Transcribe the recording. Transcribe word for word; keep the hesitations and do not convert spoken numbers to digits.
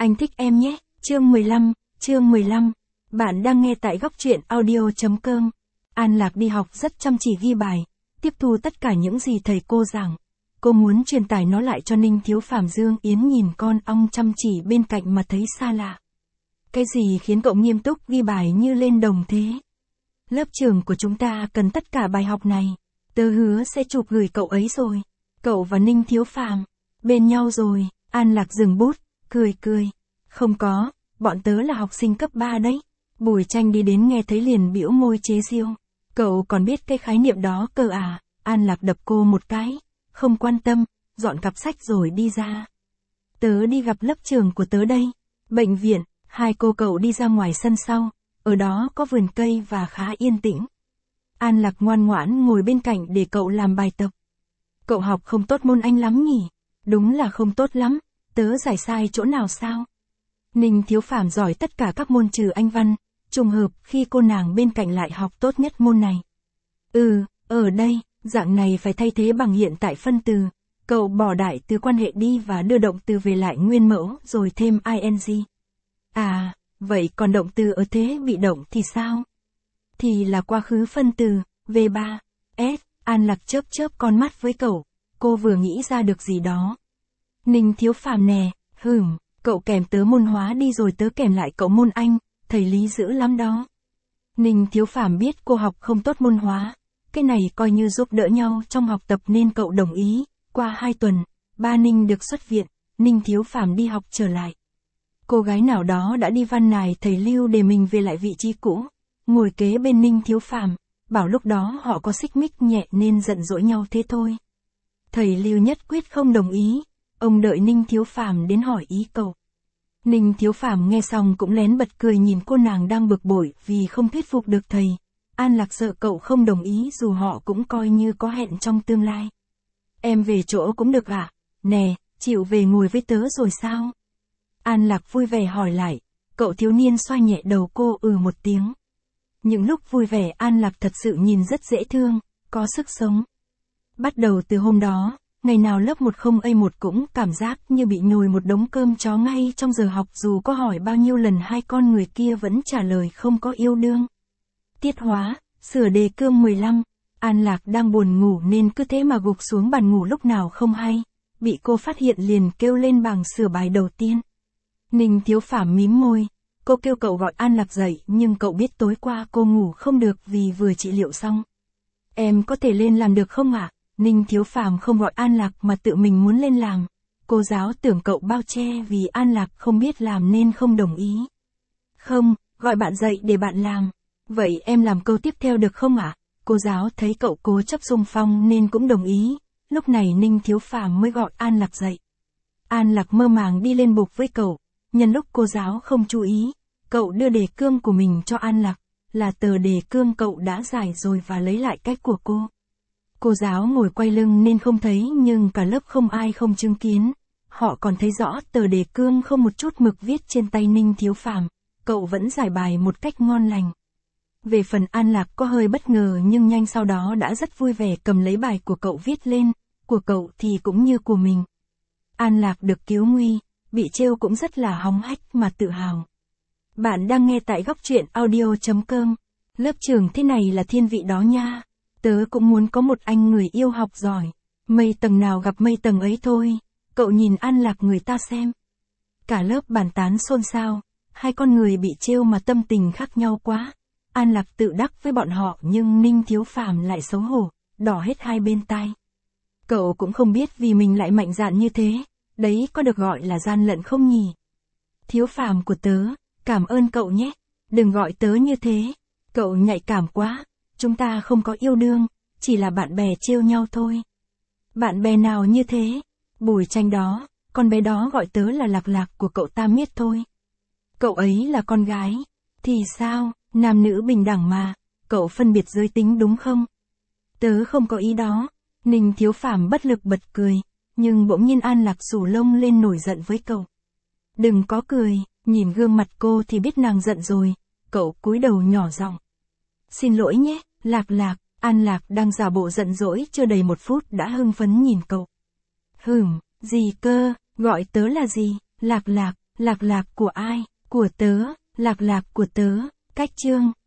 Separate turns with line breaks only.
Anh thích em nhé, chương mười lăm, chương mười lăm. Bạn đang nghe tại góc truyện audio.com. An Lạc đi học rất chăm chỉ ghi bài, tiếp thu tất cả những gì thầy cô giảng. Cô muốn truyền tải nó lại cho Ninh Thiếu Phàm. Dương Yến nhìn con ong chăm chỉ bên cạnh mà thấy xa lạ. Cái gì khiến cậu nghiêm túc ghi bài như lên đồng thế? Lớp trường của chúng ta cần tất cả bài học này. Tớ hứa sẽ chụp gửi cậu ấy rồi. Cậu và Ninh Thiếu Phàm bên nhau rồi. An Lạc dừng bút, cười cười. Không có, bọn tớ là học sinh cấp ba đấy. Bùi Tranh đi đến nghe thấy liền bĩu môi chế giễu. Cậu còn biết cái khái niệm đó cơ à? An Lạc đập cô một cái. Không quan tâm, dọn cặp sách rồi đi ra. Tớ đi gặp lớp trưởng của tớ đây. Bệnh viện, hai cô cậu đi ra ngoài sân sau. Ở đó có vườn cây và khá yên tĩnh. An Lạc ngoan ngoãn ngồi bên cạnh để cậu làm bài tập. Cậu học không tốt môn Anh lắm nhỉ? Đúng là không tốt lắm. Tớ giải sai chỗ nào sao? Ninh Thiếu Phàm giỏi tất cả các môn trừ Anh văn, trùng hợp khi cô nàng bên cạnh lại học tốt nhất môn này. Ừ, ở đây, dạng này phải thay thế bằng hiện tại phân từ. Cậu bỏ đại từ quan hệ đi và đưa động từ về lại nguyên mẫu rồi thêm ing. À, vậy còn động từ ở thế bị động thì sao? Thì là quá khứ phân từ, vê ba, S. An Lạc chớp chớp con mắt với cậu. Cô vừa nghĩ ra được gì đó. Ninh Thiếu Phàm nè, hửm, cậu kèm tớ môn hóa đi rồi tớ kèm lại cậu môn Anh, thầy Lý dữ lắm đó. Ninh Thiếu Phàm biết cô học không tốt môn hóa, cái này coi như giúp đỡ nhau trong học tập nên cậu đồng ý. Qua hai tuần, ba Ninh được xuất viện, Ninh Thiếu Phàm đi học trở lại. Cô gái nào đó đã đi văn nài thầy Lưu để mình về lại vị trí cũ, ngồi kế bên Ninh Thiếu Phàm, bảo lúc đó họ có xích mích nhẹ nên giận dỗi nhau thế thôi. Thầy Lưu nhất quyết không đồng ý. Ông đợi Ninh Thiếu Phàm đến hỏi ý cậu. Ninh Thiếu Phàm nghe xong cũng lén bật cười nhìn cô nàng đang bực bội vì không thuyết phục được thầy. An Lạc sợ cậu không đồng ý dù họ cũng coi như có hẹn trong tương lai. Em về chỗ cũng được ạ? À? Nè, chịu về ngồi với tớ rồi sao? An Lạc vui vẻ hỏi lại. Cậu thiếu niên xoa nhẹ đầu cô ừ một tiếng. Những lúc vui vẻ An Lạc thật sự nhìn rất dễ thương, có sức sống. Bắt đầu từ hôm đó, ngày nào lớp một không A một cũng cảm giác như bị nhồi một đống cơm chó ngay trong giờ học dù có hỏi bao nhiêu lần hai con người kia vẫn trả lời không có yêu đương. Tiết hóa, sửa đề cương mười lăm, An Lạc đang buồn ngủ nên cứ thế mà gục xuống bàn ngủ lúc nào không hay, bị cô phát hiện liền kêu lên bảng sửa bài đầu tiên. Ninh Thiếu Phàm mím môi, cô kêu cậu gọi An Lạc dậy nhưng cậu biết tối qua cô ngủ không được vì vừa trị liệu xong. Em có thể lên làm được không ạ? À? Ninh Thiếu Phàm không gọi An Lạc mà tự mình muốn lên làm. Cô giáo tưởng cậu bao che vì An Lạc không biết làm nên không đồng ý. Không, gọi bạn dậy để bạn làm. Vậy em làm câu tiếp theo được không ạ? À? Cô giáo thấy cậu cố chấp xung phong nên cũng đồng ý. Lúc này Ninh Thiếu Phàm mới gọi An Lạc dậy. An Lạc mơ màng đi lên bục với cậu. Nhân lúc cô giáo không chú ý, cậu đưa đề cương của mình cho An Lạc. Là tờ đề cương cậu đã giải rồi và lấy lại cách của cô. Cô giáo ngồi quay lưng nên không thấy nhưng cả lớp không ai không chứng kiến. Họ còn thấy rõ tờ đề cương không một chút mực viết trên tay Ninh Thiếu Phàm. Cậu vẫn giải bài một cách ngon lành. Về phần An Lạc có hơi bất ngờ nhưng nhanh sau đó đã rất vui vẻ cầm lấy bài của cậu viết lên. Của cậu thì cũng như của mình. An Lạc được cứu nguy, bị trêu cũng rất là hóng hách mà tự hào. Bạn đang nghe tại góc truyện audio.com. Lớp trường thế này là thiên vị đó nha. Tớ cũng muốn có một anh người yêu học giỏi. Mây tầng nào gặp mây tầng ấy thôi. Cậu nhìn An Lạc người ta xem. Cả lớp bàn tán xôn xao. Hai con người bị trêu mà tâm tình khác nhau quá. An Lạc tự đắc với bọn họ nhưng Ninh Thiếu Phàm lại xấu hổ, đỏ hết hai bên tai. Cậu cũng không biết vì mình lại mạnh dạn như thế. Đấy có được gọi là gian lận không nhỉ? Thiếu Phàm của tớ, cảm ơn cậu nhé. Đừng gọi tớ như thế. Cậu nhạy cảm quá. Chúng ta không có yêu đương, chỉ là bạn bè trêu nhau thôi. Bạn bè nào như thế? Bùi Tranh đó, con bé đó gọi tớ là Lạc Lạc của cậu ta miết thôi. Cậu ấy là con gái. Thì sao, nam nữ bình đẳng mà, cậu phân biệt giới tính đúng không? Tớ không có ý đó. Ninh Thiếu Phàm bất lực bật cười, nhưng bỗng nhiên An Lạc xù lông lên nổi giận với cậu. Đừng có cười, nhìn gương mặt cô thì biết nàng giận rồi. Cậu cúi đầu nhỏ giọng. Xin lỗi nhé, Lạc Lạc. An Lạc đang giả bộ giận dỗi chưa đầy một phút đã hưng phấn nhìn cậu. Hửm, gì cơ, gọi tớ là gì? Lạc Lạc, Lạc lạc của ai? Của tớ, lạc lạc của tớ. Cách chương.